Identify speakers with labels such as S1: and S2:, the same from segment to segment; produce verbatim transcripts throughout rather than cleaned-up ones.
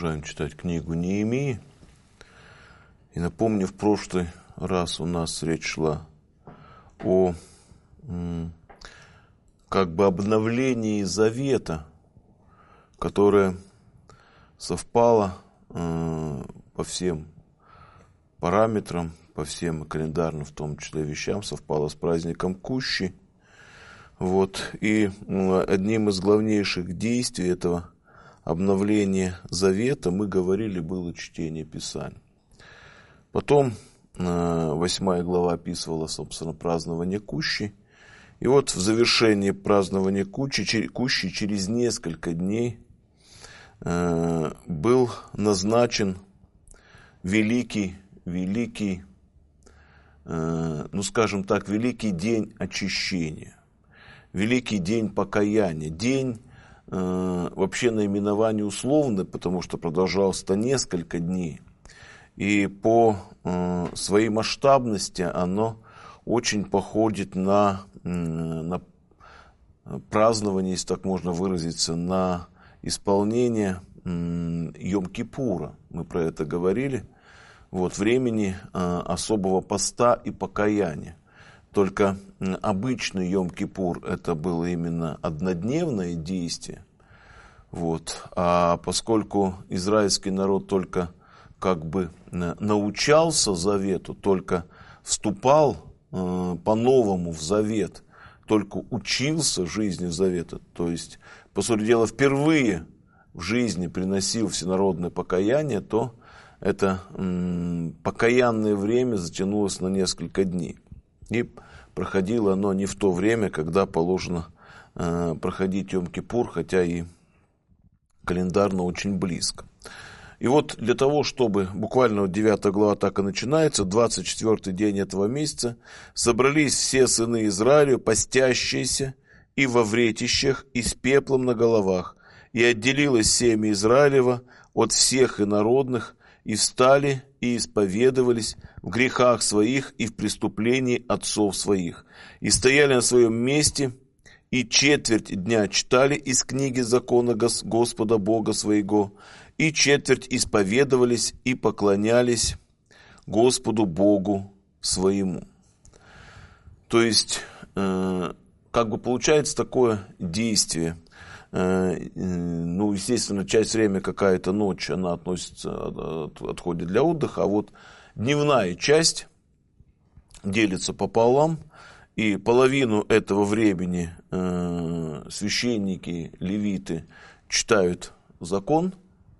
S1: продолжаем читать книгу Неемии. И напомню, в прошлый раз у нас речь шла о как бы обновлении завета, которое совпало э, по всем параметрам, по всем календарным, в том числе вещам, совпало с праздником Кущи. Вот. И э, одним из главнейших действий этого обновления завета, мы говорили, было чтение Писания. Потом э, восьмая глава описывала, собственно, празднование Кущи. И вот в завершении празднования Кущи, Кущи через несколько дней э, был назначен великий, великий, э, ну скажем так, великий день очищения, великий день покаяния, день э, вообще наименование условное, потому что продолжался-то несколько дней. И по э, своей масштабности оно очень походит на, э, на празднование, если так можно выразиться, на исполнение э, Йом-Кипура. Мы про это говорили. Вот, времени э, особого поста и покаяния. Только э, обычный Йом-Кипур это было именно однодневное действие. Вот. А поскольку израильский народ только как бы научался завету, только вступал э, по-новому в завет, только учился жизни завета, то есть, по сути дела, впервые в жизни приносил всенародное покаяние, то это э, покаянное время затянулось на несколько дней. И проходило оно не в то время, когда положено э, проходить Йом-Кипур, хотя и календарно очень близко. И вот для того, чтобы, буквально вот девятая глава так и начинается, двадцать четвёртый день этого месяца, собрались все сыны Израиля, постящиеся и во вретищах, и с пеплом на головах, и отделилось семя Израилева от всех инородных, и встали, и исповедовались в грехах своих и в преступлении отцов своих, и стояли на своем месте, и четверть дня читали из книги закона Господа Бога своего, и четверть исповедовались и поклонялись Господу Богу своему. То есть, э, как бы получается такое действие. Э, э, ну, естественно, часть времени какая-то ночь, она относится, от, отходит для отдыха, а вот дневная часть делится пополам, и половину этого времени э, священники, левиты читают закон,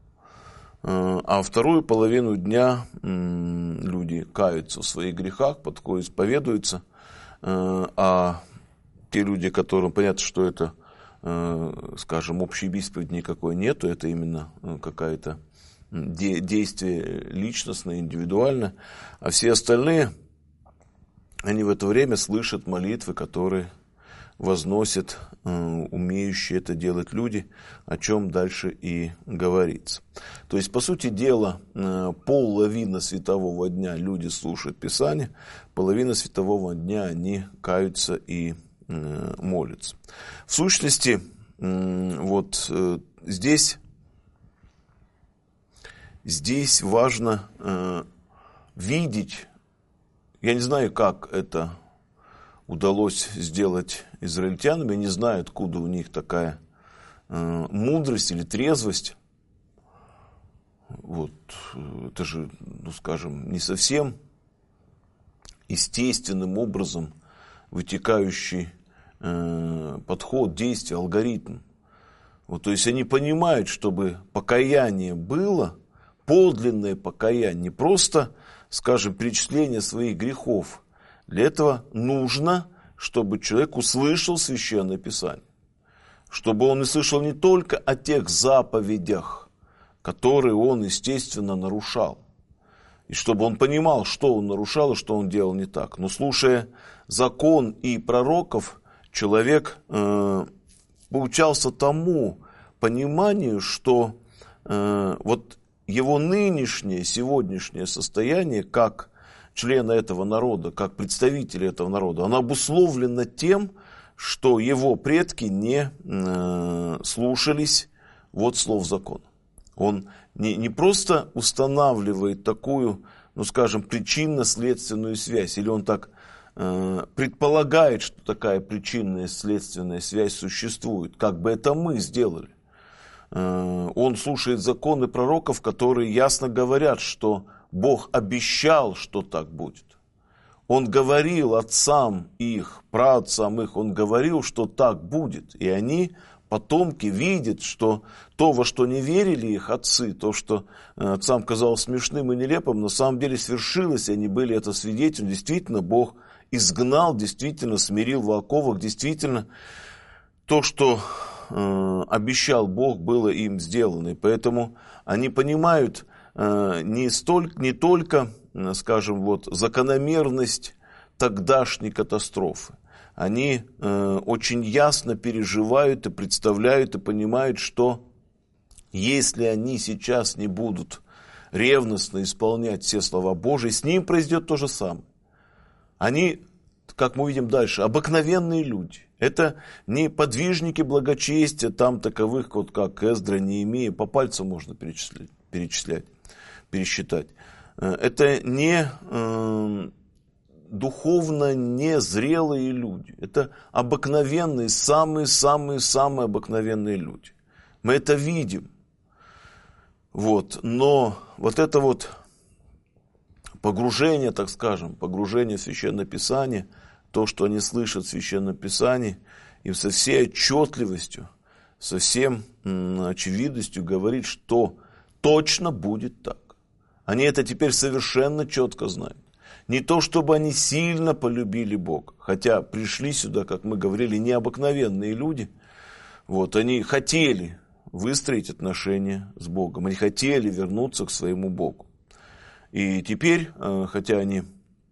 S1: а вторую половину дня люди каются в своих грехах, подходят, исповедуются, а те люди, которым понятно, что это, скажем, общей исповеди никакой нету, это именно какое-то действие личностное, индивидуальное, а все остальные, они в это время слышат молитвы, которые возносят э, умеющие это делать люди, о чем дальше и говорится. То есть, по сути дела, э, половина светового дня люди слушают Писание, половина светового дня они каются и э, молятся. В сущности, э, вот э, здесь, здесь важно э, видеть, я не знаю, как это удалось сделать израильтянам. Я не знаю, откуда у них такая э, мудрость или трезвость. Вот, это же, ну скажем, не совсем естественным образом вытекающий э, подход, действие, алгоритм. Вот, то есть они понимают, чтобы покаяние было, подлинное покаяние, не просто, скажем, перечисление своих грехов. Для этого нужно, чтобы человек услышал Священное Писание. Чтобы он услышал не только о тех заповедях, которые он, естественно, нарушал. И чтобы он понимал, что он нарушал и что он делал не так. Но слушая закон и пророков, человек э, получался тому пониманию, что э, вот его нынешнее, сегодняшнее состояние, как члена этого народа, как представителя этого народа, оно обусловлено тем, что его предки не э, слушались вот слов закона. Он не, не просто устанавливает такую, ну скажем, причинно-следственную связь, или он так э, предполагает, что такая причинная следственная связь существует, как бы это мы сделали. Э, он слушает законы пророков, которые ясно говорят, что Бог обещал, что так будет. Он говорил отцам их, праотцам их, он говорил, что так будет. И они, потомки, видят, что то, во что не верили их отцы, то, что отцам казалось смешным и нелепым, на самом деле свершилось, и они были это свидетелем. Действительно, Бог изгнал, действительно смирил в оковах, действительно, то, что э, обещал Бог, было им сделано. И поэтому они понимают э, не, столь, не только, скажем, вот, закономерность тогдашней катастрофы. Они э, очень ясно переживают и представляют и понимают, что если они сейчас не будут ревностно исполнять все слова Божьи, с ним произойдет то же самое. Они, как мы видим дальше, обыкновенные люди. Это не подвижники благочестия, там таковых, вот как Эздра, Неемия, по пальцам можно перечислять, перечислять пересчитать. Это не э, духовно незрелые люди. Это обыкновенные, самые-самые-самые обыкновенные люди. Мы это видим. Вот. Но вот это вот погружение, так скажем, погружение в Священное Писание, то, что они слышат в Священном Писании, им со всей отчетливостью, со всем м, очевидностью говорит, что точно будет так. Они это теперь совершенно четко знают. Не то, чтобы они сильно полюбили Бога, хотя пришли сюда, как мы говорили, необыкновенные люди. Вот, они хотели выстроить отношения с Богом, они хотели вернуться к своему Богу. И теперь, хотя они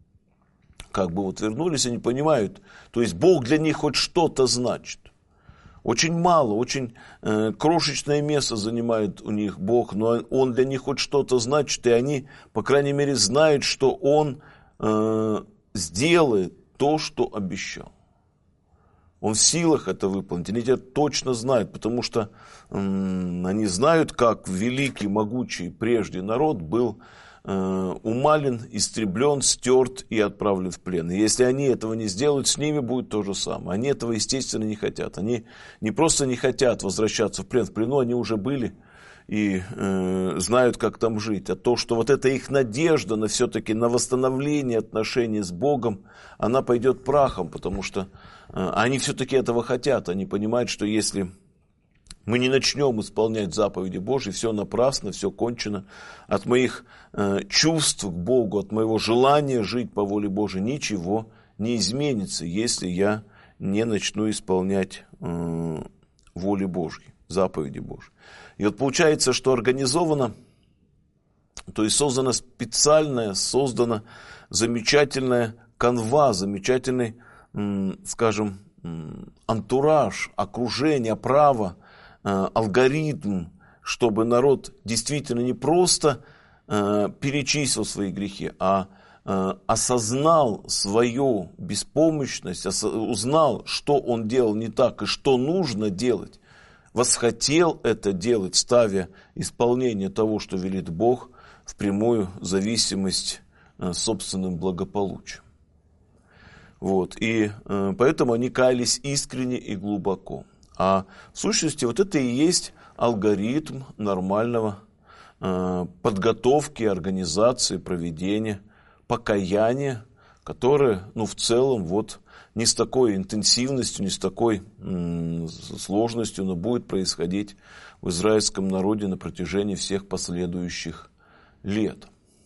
S1: как бы вот вернулись, они понимают, то есть Бог для них хоть что-то значит. Очень мало, очень э, крошечное место занимает у них Бог, но Он для них хоть что-то значит, и они, по крайней мере, знают, что Он э, сделает то, что обещал. Он в силах это выполнить, они это точно знают, потому что э, они знают, как великий, могучий прежде народ был умален, истреблен, стерт и отправлен в плен. И если они этого не сделают, с ними будет то же самое. Они этого, естественно, не хотят. Они не просто не хотят возвращаться в плен. В плену они уже были и э, знают, как там жить. А то, что вот эта их надежда на все-таки на восстановление отношений с Богом, она пойдет прахом, потому что э, они все-таки этого хотят. Они понимают, что если мы не начнем исполнять заповеди Божьи, все напрасно, все кончено. От моих э, чувств к Богу, от моего желания жить по воле Божией ничего не изменится, если я не начну исполнять э, воли Божьей, заповеди Божьи. И вот получается, что организовано, то есть создана специальная, создана замечательная канва, замечательный, э, скажем, э, антураж, окружение, право, алгоритм, чтобы народ действительно не просто э, перечислил свои грехи, а э, осознал свою беспомощность, ос- узнал, что он делал не так и что нужно делать, восхотел это делать, ставя исполнение того, что велит Бог, в прямую зависимость э, собственным благополучием. Вот. И э, поэтому они каялись искренне и глубоко. А в сущности вот это и есть алгоритм нормального э, подготовки, организации, проведения, покаяния, которое, ну, в целом, вот не с такой интенсивностью, не с такой м, сложностью, но будет происходить в израильском народе на протяжении всех последующих лет.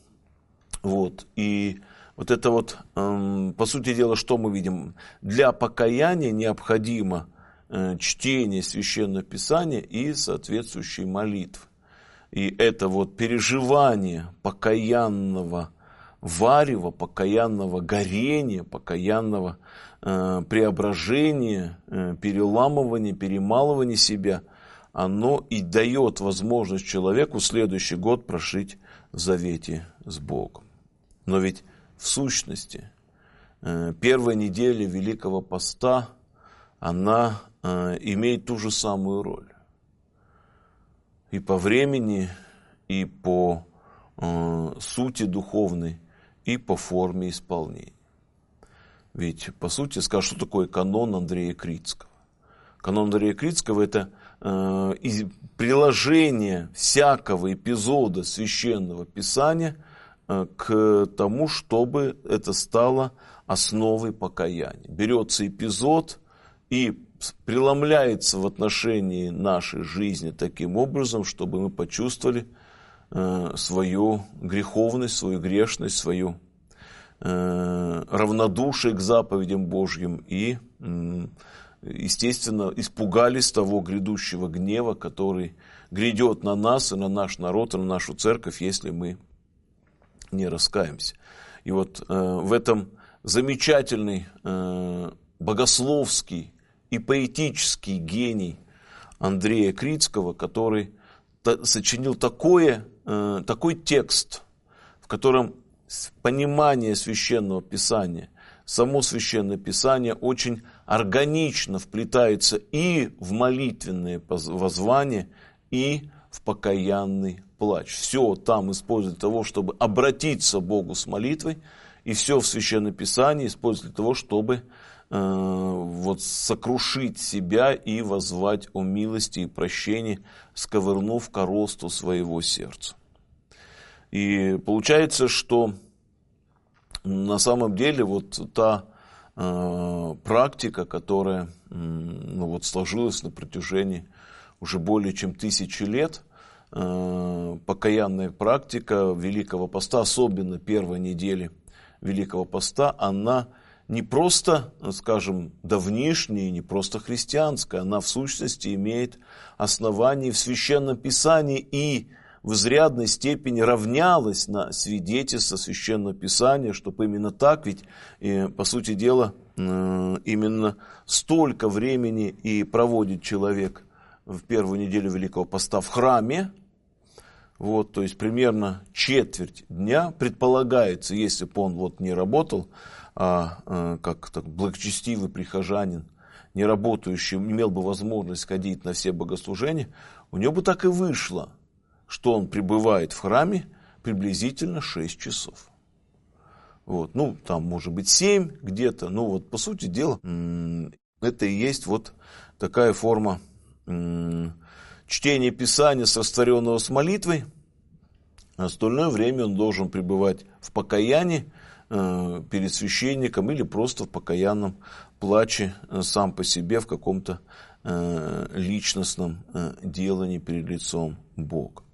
S1: Вот. И вот это вот, э, по сути дела, что мы видим? Для покаяния необходимо чтение Священного Писания и соответствующие молитвы. И это вот переживание покаянного варева, покаянного горения, покаянного э, преображения, э, переламывания, перемалывания себя, оно и дает возможность человеку следующий год прожить в завете с Богом. Но ведь в сущности э, первая неделя Великого Поста, она имеет ту же самую роль. и по времени, и по э, сути духовной, и по форме исполнения. Ведь, по сути, скажу, что такое канон Андрея Критского? Канон Андрея Критского – это э, приложение всякого эпизода Священного Писания э, к тому, чтобы это стало основой покаяния. Берется эпизод и преломляется в отношении нашей жизни таким образом, чтобы мы почувствовали э, свою греховность, свою грешность, свою э, равнодушие к заповедям Божьим и, э, естественно, испугались того грядущего гнева, который грядет на нас и на наш народ, и на нашу церковь, если мы не раскаемся. И вот э, в этом замечательный э, богословский и поэтический гений Андрея Критского, который сочинил такое, э, такой текст, в котором понимание Священного Писания, само Священное Писание очень органично вплетается и в молитвенное воззвание, и в покаянный плач. Все там используется для того, чтобы обратиться к Богу с молитвой, и все в Священном Писании используется для того, чтобы вот сокрушить себя и воззвать о милости и прощении, сковырнув коросту своего сердца. И получается, что на самом деле вот та э, практика, которая э, ну вот сложилась на протяжении уже более чем тысячи лет, э, покаянная практика Великого Поста, особенно первой недели Великого Поста, она не просто, скажем, давнишняя, не просто христианская, она в сущности имеет основание в Священном Писании и в изрядной степени равнялась на свидетельство Священного Писания, чтобы именно так, ведь, по сути дела, именно столько времени и проводит человек в первую неделю Великого Поста в храме, вот, то есть примерно четверть дня предполагается, если бы он вот не работал, а как так, благочестивый прихожанин, не работающий, имел бы возможность ходить на все богослужения, у него бы так и вышло, что он пребывает в храме приблизительно шесть часов. Вот, ну, там может быть семь где-то, но вот по сути дела это и есть вот такая форма чтения Писания, сотворенного с молитвой. Остальное время он должен пребывать в покаянии перед священником или просто в покаянном плаче сам по себе в каком-то личностном делании перед лицом Бога.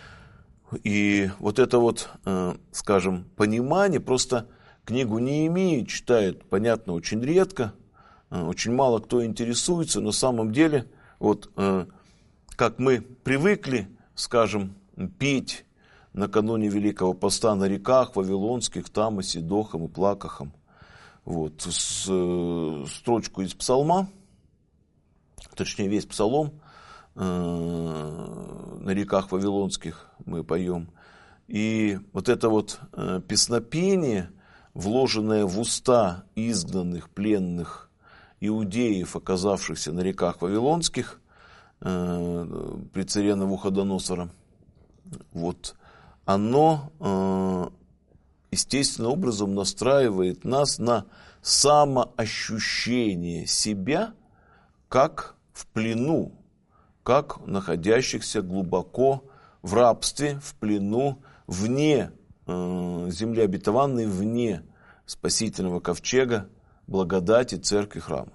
S1: И вот это вот, скажем, понимание, просто книгу Неемии читают, понятно, очень редко, очень мало кто интересуется, но на самом деле, вот как мы привыкли, скажем, петь накануне Великого Поста на реках вавилонских, Тамосе, Дохом и Плакахом. Вот, с, э, строчку из псалма, точнее весь псалом э, на реках вавилонских мы поем. И вот это вот э, песнопение, вложенное в уста изгнанных, пленных иудеев, оказавшихся на реках вавилонских э, при царе Навуходоносора, вот, оно э, естественным образом настраивает нас на самоощущение себя как в плену, как находящихся глубоко в рабстве, в плену, вне э, земли обетованной, вне спасительного ковчега, благодати, церкви, храма.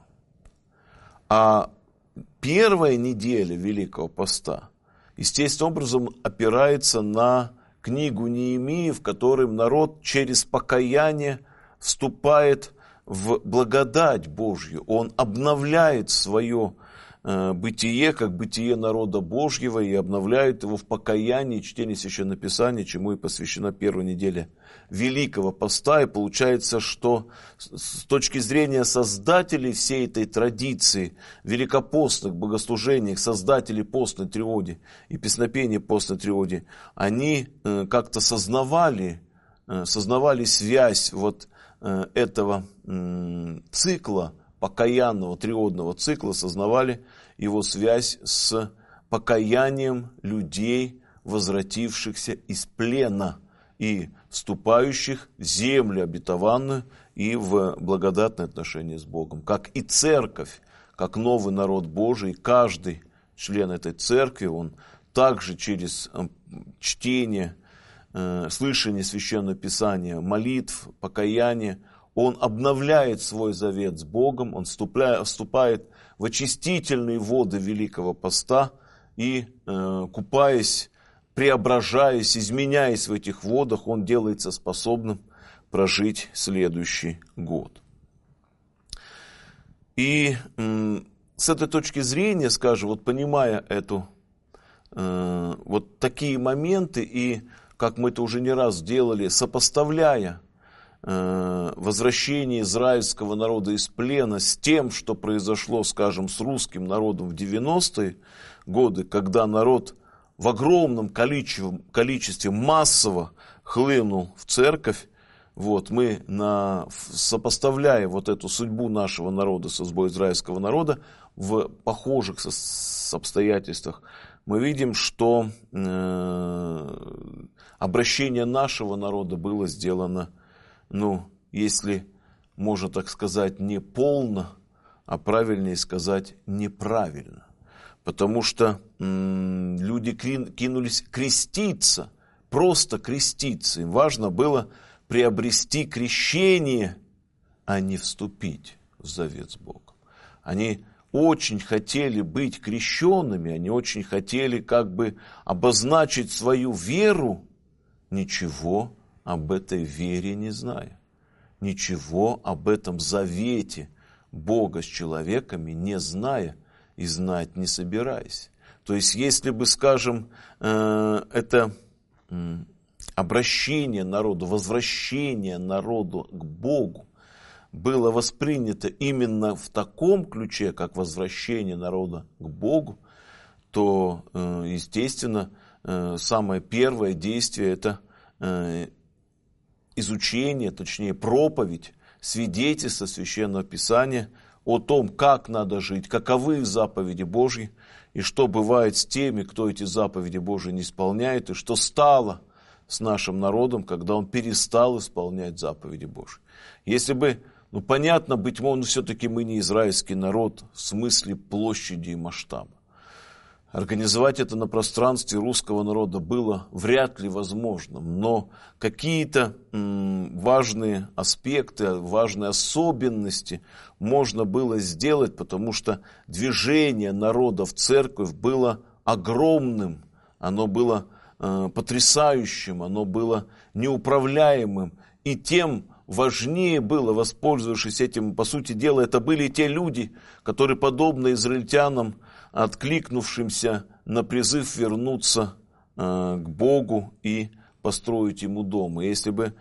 S1: А первая неделя Великого Поста естественным образом опирается на книгу Неемии, в которой народ через покаяние вступает в благодать Божью. Он обновляет свое э, бытие, как бытие народа Божьего, и обновляет его в покаянии, чтении Священного Писания, чему и посвящена первая неделя Великого Поста. И получается, что с точки зрения создателей всей этой традиции, великопостных богослужений, создателей постной тревоги и песнопения постной тревоги, они э, как-то сознавали, э, сознавали связь вот э, этого э, цикла, покаянного треводного цикла, сознавали его связь с покаянием людей, возвратившихся из плена и вступающих в землю обетованную и в благодатное отношение с Богом. Как и церковь, как новый народ Божий, каждый член этой церкви, он также через чтение, слышание Священного Писания, молитв, покаяние, он обновляет свой завет с Богом, он вступает в очистительные воды Великого Поста и, купаясь, преображаясь, изменяясь в этих водах, он делается способным прожить следующий год. И с этой точки зрения, скажем, вот понимая эту, вот такие моменты, и как мы это уже не раз делали, сопоставляя возвращение израильского народа из плена с тем, что произошло, скажем, с русским народом в девяностые годы, когда народ в огромном количестве, количестве массово хлынул в церковь, вот, мы, на, сопоставляя вот эту судьбу нашего народа со судьбой израильского народа в похожих со, с обстоятельствах, мы видим, что э, обращение нашего народа было сделано, ну, если можно так сказать, не полно, а правильнее сказать, неправильно. Потому что м, люди кинулись креститься, просто креститься. Им важно было приобрести крещение, а не вступить в завет с Богом. Они очень хотели быть крещенными, они очень хотели как бы обозначить свою веру, ничего об этой вере не зная, ничего об этом завете Бога с человеками не зная и знать не собираясь. То есть, если бы, скажем, это обращение народу, возвращение народу к Богу было воспринято именно в таком ключе, как возвращение народа к Богу, то, естественно, самое первое действие – это изучение, точнее проповедь, свидетельство Священного Писания о том, как надо жить, каковы заповеди Божьи, и что бывает с теми, кто эти заповеди Божьи не исполняет, и что стало с нашим народом, когда он перестал исполнять заповеди Божьи. Если бы, ну понятно, быть может, но все-таки мы не израильский народ в смысле площади и масштаба. Организовать это на пространстве русского народа было вряд ли возможным, но какие-то м, важные аспекты, важные особенности можно было сделать, потому что движение народа в церковь было огромным, оно было э, потрясающим, оно было неуправляемым, и тем важнее было, воспользовавшись этим, по сути дела, это были те люди, которые, подобно израильтянам, откликнувшимся на призыв вернуться э, к Богу и построить Ему дом. И если бы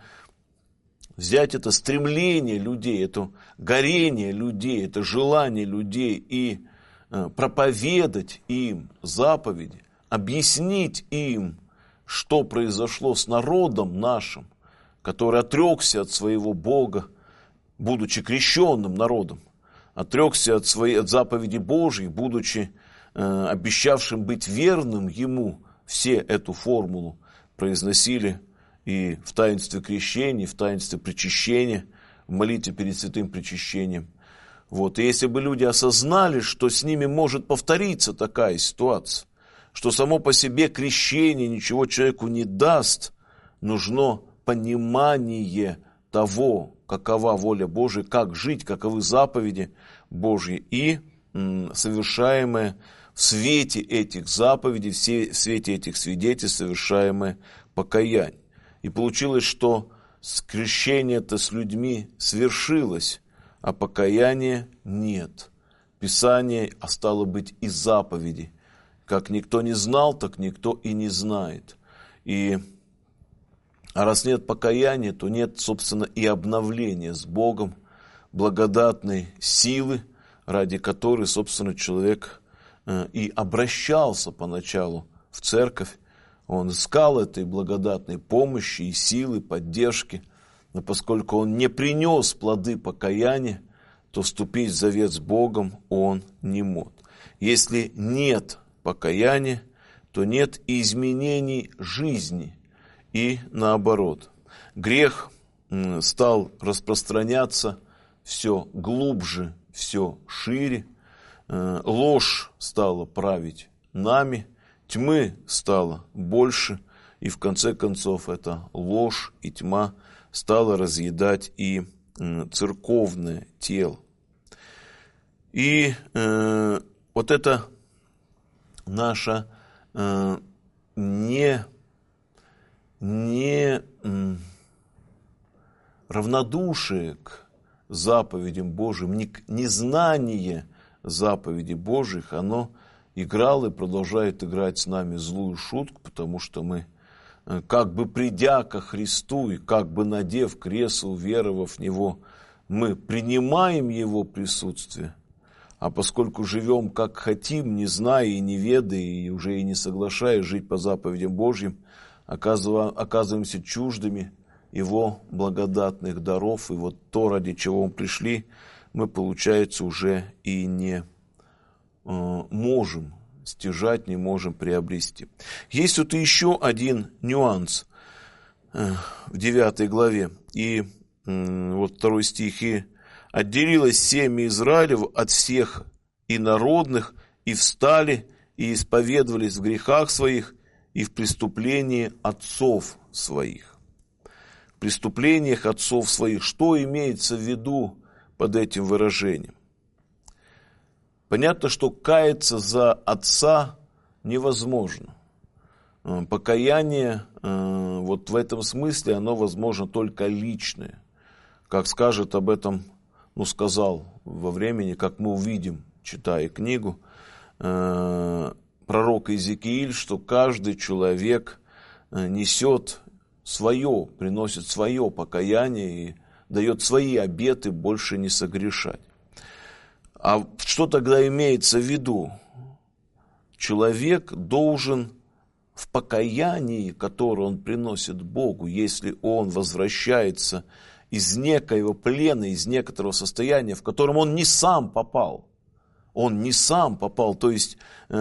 S1: взять это стремление людей, это горение людей, это желание людей и э, проповедать им заповеди, объяснить им, что произошло с народом нашим, который отрекся от своего Бога, будучи крещенным народом, отрекся от, своей, от заповеди Божьей, будучи э, обещавшим быть верным Ему, все эту формулу произносили и в таинстве крещения, и в таинстве причащения, в молитве перед святым причащением. Вот. И если бы люди осознали, что с ними может повториться такая ситуация, что само по себе крещение ничего человеку не даст, нужно понимание того, какова воля Божия, как жить, каковы заповеди Божьи, и м, совершаемое в свете этих заповедей, в свете этих свидетельств, совершаемое покаяние. И получилось, что крещение-то с людьми свершилось, а покаяния нет. Писание, а стало быть и заповеди. Как никто не знал, так никто и не знает. И А раз нет покаяния, то нет, собственно, и обновления с Богом, благодатной силы, ради которой, собственно, человек и обращался поначалу в церковь. Он искал этой благодатной помощи и силы, поддержки, но поскольку он не принес плоды покаяния, то вступить в завет с Богом он не мог. Если нет покаяния, то нет и изменений жизни. И наоборот, грех стал распространяться все глубже, все шире, ложь стала править нами, тьмы стало больше, и в конце концов эта ложь и тьма стала разъедать и церковное тело. И э, вот это наша э, не, не э, равнодушие к заповедям Божьим, не, незнание заповедей Божьих, оно играло и продолжает играть с нами злую шутку, потому что мы, как бы придя ко Христу и как бы надев крест, уверовав в Него, мы принимаем Его присутствие, а поскольку живем как хотим, не зная и не ведая, и уже и не соглашаясь жить по заповедям Божьим, оказываемся чуждыми Его благодатных даров, и вот то, ради чего мы пришли, мы, получается, уже и не э, можем стяжать, не можем приобрести. Есть вот еще один нюанс э, в девятой главе, и э, вот второй стих: «И отделилось семя Израилев от всех инородных, и встали, и исповедовались в грехах своих, и в преступлении отцов своих». В преступлениях отцов своих. Что имеется в виду под этим выражением? Понятно, что каяться за отца невозможно. Покаяние вот в этом смысле, оно возможно только личное. Как скажет об этом, ну сказал во времени, как мы увидим, читая книгу, пророк Иезекииль, что каждый человек несет свое, приносит свое покаяние и дает свои обеты больше не согрешать. А что тогда имеется в виду? Человек должен в покаянии, которое он приносит Богу, если он возвращается из некоего плена, из некоторого состояния, в котором он не сам попал. Он не сам попал. То есть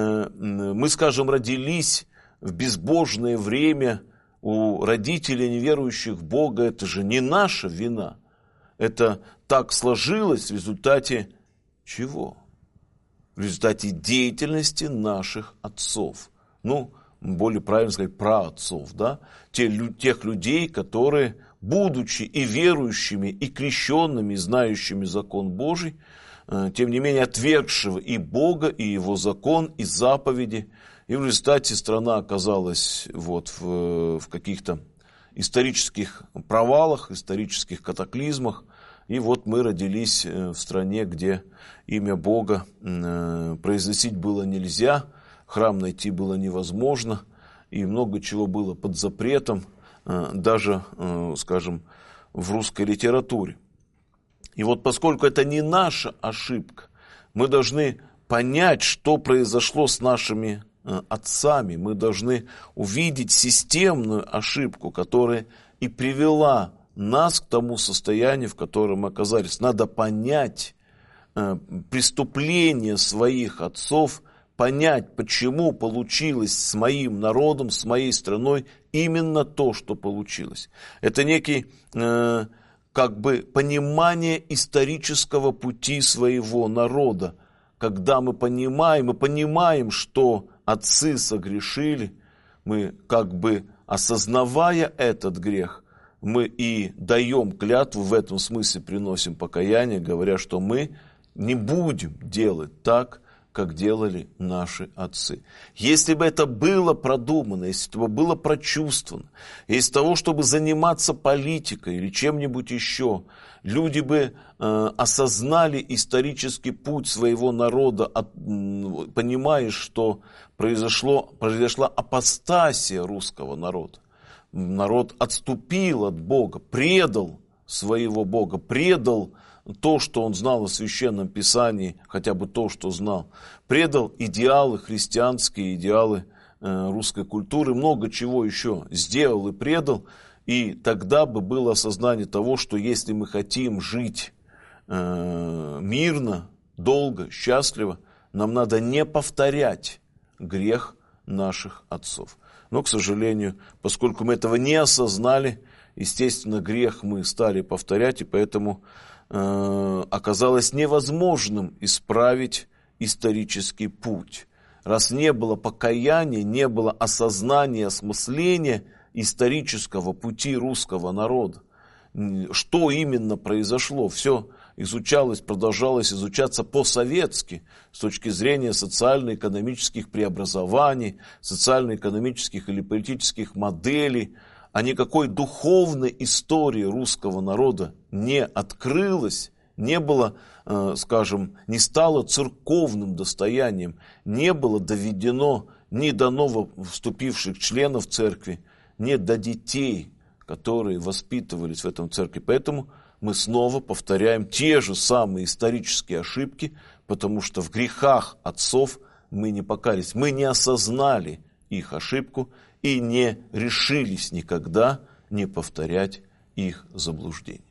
S1: мы, скажем, родились в безбожное время у родителей, неверующих в Бога. Это же не наша вина. Это так сложилось в результате чего? В результате деятельности наших отцов. Ну, более правильно сказать, праотцов, да? Тех людей, которые, будучи и верующими, и крещенными, и знающими закон Божий, тем не менее отвергшего и Бога, и Его закон, и заповеди, и в результате страна оказалась вот в, в каких-то исторических провалах, исторических катаклизмах. И вот мы родились в стране, где имя Бога произносить было нельзя, храм найти было невозможно, и много чего было под запретом, даже, скажем, в русской литературе. И вот поскольку это не наша ошибка, мы должны понять, что произошло с нашими отцами. Мы должны увидеть системную ошибку, которая и привела нас к тому состоянию, в котором мы оказались. Надо понять э, преступление своих отцов, понять, почему получилось с моим народом, с моей страной именно то, что получилось. Это некий э, как бы понимание исторического пути своего народа. Когда мы понимаем, мы понимаем, что отцы согрешили, мы как бы осознавая этот грех, мы и даем клятву, в этом смысле приносим покаяние, говоря, что мы не будем делать так, как делали наши отцы. Если бы это было продумано, если бы это было прочувствовано, из того, чтобы заниматься политикой или чем-нибудь еще, люди бы э, осознали исторический путь своего народа, от, понимая, что произошло, произошла апостасия русского народа. Народ отступил от Бога, предал своего Бога, предал то, что он знал о Священном Писании, хотя бы то, что знал, предал идеалы христианские, идеалы э, русской культуры, много чего еще сделал и предал, и тогда бы было осознание того, что если мы хотим жить э, мирно, долго, счастливо, нам надо не повторять грех наших отцов. Но, к сожалению, поскольку мы этого не осознали, естественно, грех мы стали повторять, и поэтому э, оказалось невозможным исправить исторический путь. Раз не было покаяния, не было осознания, осмысления исторического пути русского народа. Что именно произошло? Все изучалось, продолжалось изучаться по-советски с точки зрения социально-экономических преобразований, социально-экономических или политических моделей, а никакой духовной истории русского народа не открылось, не было, скажем, не стало церковным достоянием, не было доведено ни до нововступивших членов церкви, ни до детей, которые воспитывались в этом церкви. Поэтому мы снова повторяем те же самые исторические ошибки, потому что в грехах отцов мы не покаялись, мы не осознали их ошибку и не решились никогда не повторять их заблуждений.